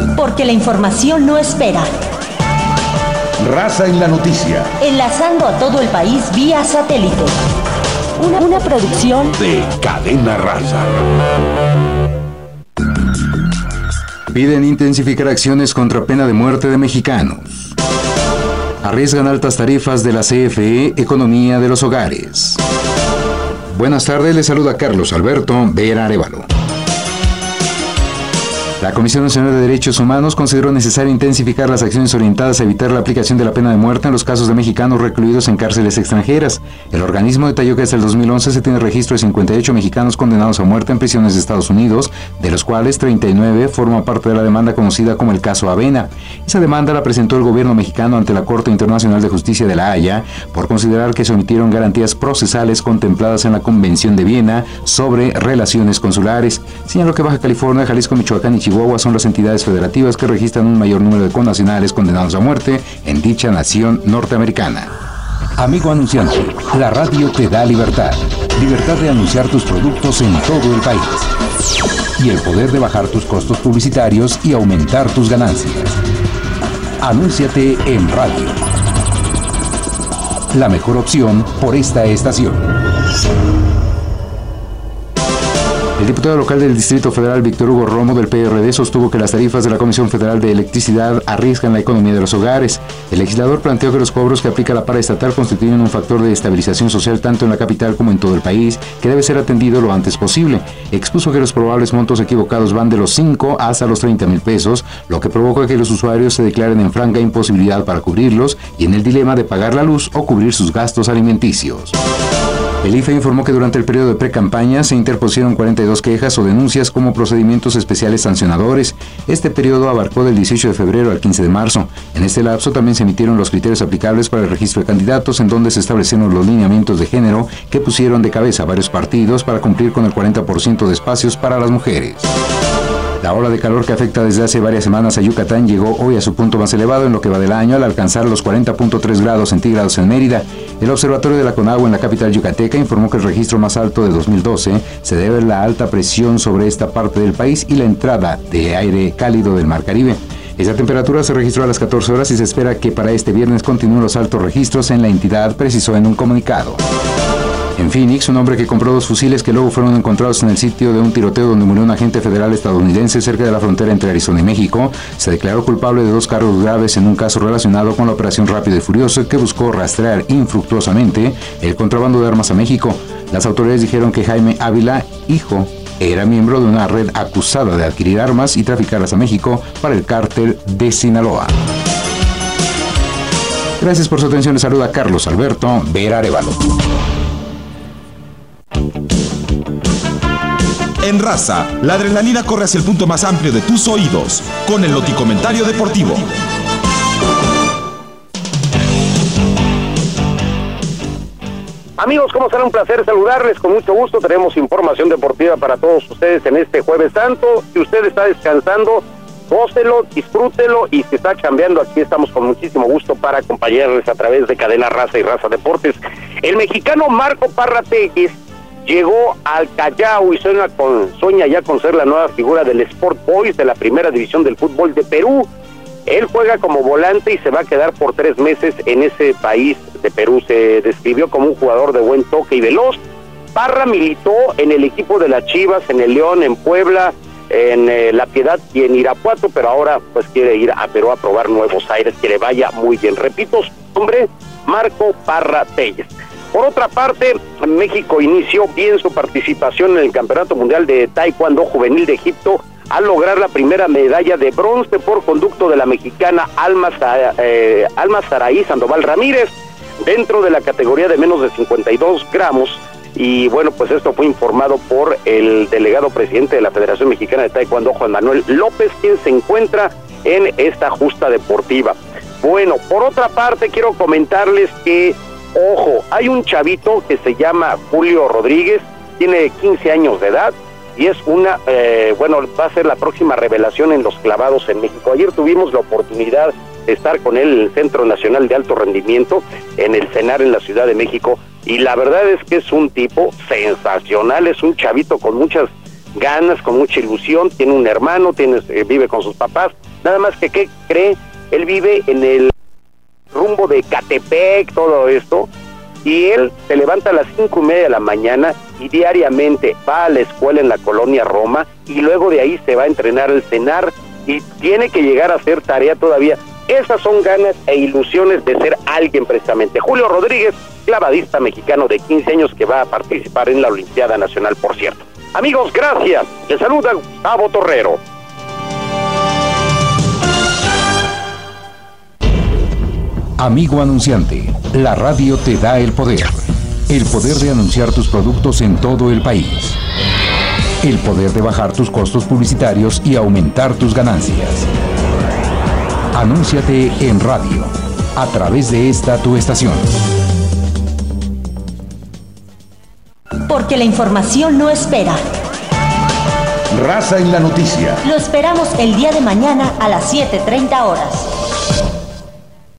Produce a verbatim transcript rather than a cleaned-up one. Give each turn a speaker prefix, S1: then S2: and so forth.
S1: Porque la información no espera.
S2: Raza en la noticia.
S1: Enlazando a todo el país vía satélite. Una, una producción
S2: de Cadena Raza.
S3: Piden intensificar acciones contra pena de muerte de mexicanos. Arriesgan altas tarifas de la C F E, economía de los hogares. Buenas tardes, les saluda Carlos Alberto Vera Arévalo. La Comisión Nacional de Derechos Humanos consideró necesario intensificar las acciones orientadas a evitar la aplicación de la pena de muerte en los casos de mexicanos recluidos en cárceles extranjeras. El organismo detalló que desde el dos mil once se tiene registro de cincuenta y ocho mexicanos condenados a muerte en prisiones de Estados Unidos, de los cuales treinta y nueve forman parte de la demanda conocida como el caso Avena. Esa demanda la presentó el gobierno mexicano ante la Corte Internacional de Justicia de La Haya por considerar que se omitieron garantías procesales contempladas en la Convención de Viena sobre relaciones consulares. Señaló que Baja California, Jalisco, Michoacán y Chihuahua Chihuahua son las entidades federativas que registran un mayor número de connacionales condenados a muerte en dicha nación norteamericana.
S2: Amigo anunciante, la radio te da libertad. Libertad de anunciar tus productos en todo el país. Y el poder de bajar tus costos publicitarios y aumentar tus ganancias. Anúnciate en radio. La mejor opción por esta estación.
S3: El diputado local del Distrito Federal, Víctor Hugo Romo, del P R D, sostuvo que las tarifas de la Comisión Federal de Electricidad arriesgan la economía de los hogares. El legislador planteó que los cobros que aplica la paraestatal constituyen un factor de estabilización social tanto en la capital como en todo el país, que debe ser atendido lo antes posible. Expuso que los probables montos equivocados van de los cinco hasta los treinta mil pesos, lo que provoca que los usuarios se declaren en franca imposibilidad para cubrirlos y en el dilema de pagar la luz o cubrir sus gastos alimenticios. El I F E informó que durante el periodo de pre-campaña se interpusieron cuarenta y dos quejas o denuncias como procedimientos especiales sancionadores. Este periodo abarcó del dieciocho de febrero al quince de marzo. En este lapso también se emitieron los criterios aplicables para el registro de candidatos, en donde se establecieron los lineamientos de género que pusieron de cabeza a varios partidos para cumplir con el cuarenta por ciento de espacios para las mujeres. La ola de calor que afecta desde hace varias semanas a Yucatán llegó hoy a su punto más elevado en lo que va del año al alcanzar los cuarenta punto tres grados centígrados en Mérida. El observatorio de la CONAGUA en la capital yucateca informó que el registro más alto de dos mil doce se debe a la alta presión sobre esta parte del país y la entrada de aire cálido del Mar Caribe. Esa temperatura se registró a las catorce horas y se espera que para este viernes continúen los altos registros en la entidad, precisó en un comunicado. En Phoenix, un hombre que compró dos fusiles que luego fueron encontrados en el sitio de un tiroteo donde murió un agente federal estadounidense cerca de la frontera entre Arizona y México, se declaró culpable de dos cargos graves en un caso relacionado con la operación Rápido y Furioso que buscó rastrear infructuosamente el contrabando de armas a México. Las autoridades dijeron que Jaime Ávila, hijo, era miembro de una red acusada de adquirir armas y traficarlas a México para el cártel de Sinaloa. Gracias por su atención. Les saluda Carlos Alberto Vera Arévalo.
S4: En Raza, la adrenalina corre hacia el punto más amplio de tus oídos, con el noticomentario deportivo.
S5: Amigos, ¿cómo están? Un placer saludarles, con mucho gusto. Tenemos información deportiva para todos ustedes en este Jueves Santo. Si usted está descansando, gócelo, disfrútelo, y si está chambeando, aquí estamos con muchísimo gusto para acompañarles a través de Cadena Raza y Raza Deportes. El mexicano Marco Parra Telles llegó al Callao y sueña, con, sueña ya con ser la nueva figura del Sport Boys de la primera división del fútbol de Perú. Él juega como volante y se va a quedar por tres meses en ese país de Perú. Se describió como un jugador de buen toque y veloz. Parra militó en el equipo de las Chivas, en el León, en Puebla, en eh, La Piedad y en Irapuato, pero ahora pues quiere ir a Perú a probar nuevos aires, que le vaya muy bien. Repito su nombre, Marco Parra Telles. Por otra parte, México inició bien su participación en el Campeonato Mundial de Taekwondo Juvenil de Egipto al lograr la primera medalla de bronce por conducto de la mexicana Alma, eh, Alma Saraí Sandoval Ramírez dentro de la categoría de menos de cincuenta y dos gramos. Y bueno, pues esto fue informado por el delegado presidente de la Federación Mexicana de Taekwondo, Juan Manuel López, quien se encuentra en esta justa deportiva. Bueno, por otra parte, quiero comentarles que, ojo, hay un chavito que se llama Julio Rodríguez, tiene quince años de edad, y es una, eh, bueno, va a ser la próxima revelación en los clavados en México. Ayer tuvimos la oportunidad de estar con él en el Centro Nacional de Alto Rendimiento, en el CENAR en la Ciudad de México, y la verdad es que es un tipo sensacional, es un chavito con muchas ganas, con mucha ilusión, tiene un hermano, tiene, eh, vive con sus papás, nada más que, ¿qué cree? Él vive en el rumbo de Catepec, todo esto, y él se levanta a las cinco y media de la mañana y diariamente va a la escuela en la colonia Roma, y luego de ahí se va a entrenar al cenar, y tiene que llegar a hacer tarea todavía. Esas son ganas e ilusiones de ser alguien precisamente. Julio Rodríguez, clavadista mexicano de quince años que va a participar en la Olimpiada Nacional, por cierto. Amigos, gracias. Les saluda Gustavo Torrero.
S2: Amigo anunciante, la radio te da el poder. El poder de anunciar tus productos en todo el país. El poder de bajar tus costos publicitarios y aumentar tus ganancias. Anúnciate en radio, a través de esta tu estación.
S1: Porque la información no espera.
S6: Raza en la noticia.
S1: Lo esperamos el día de mañana a las siete treinta horas.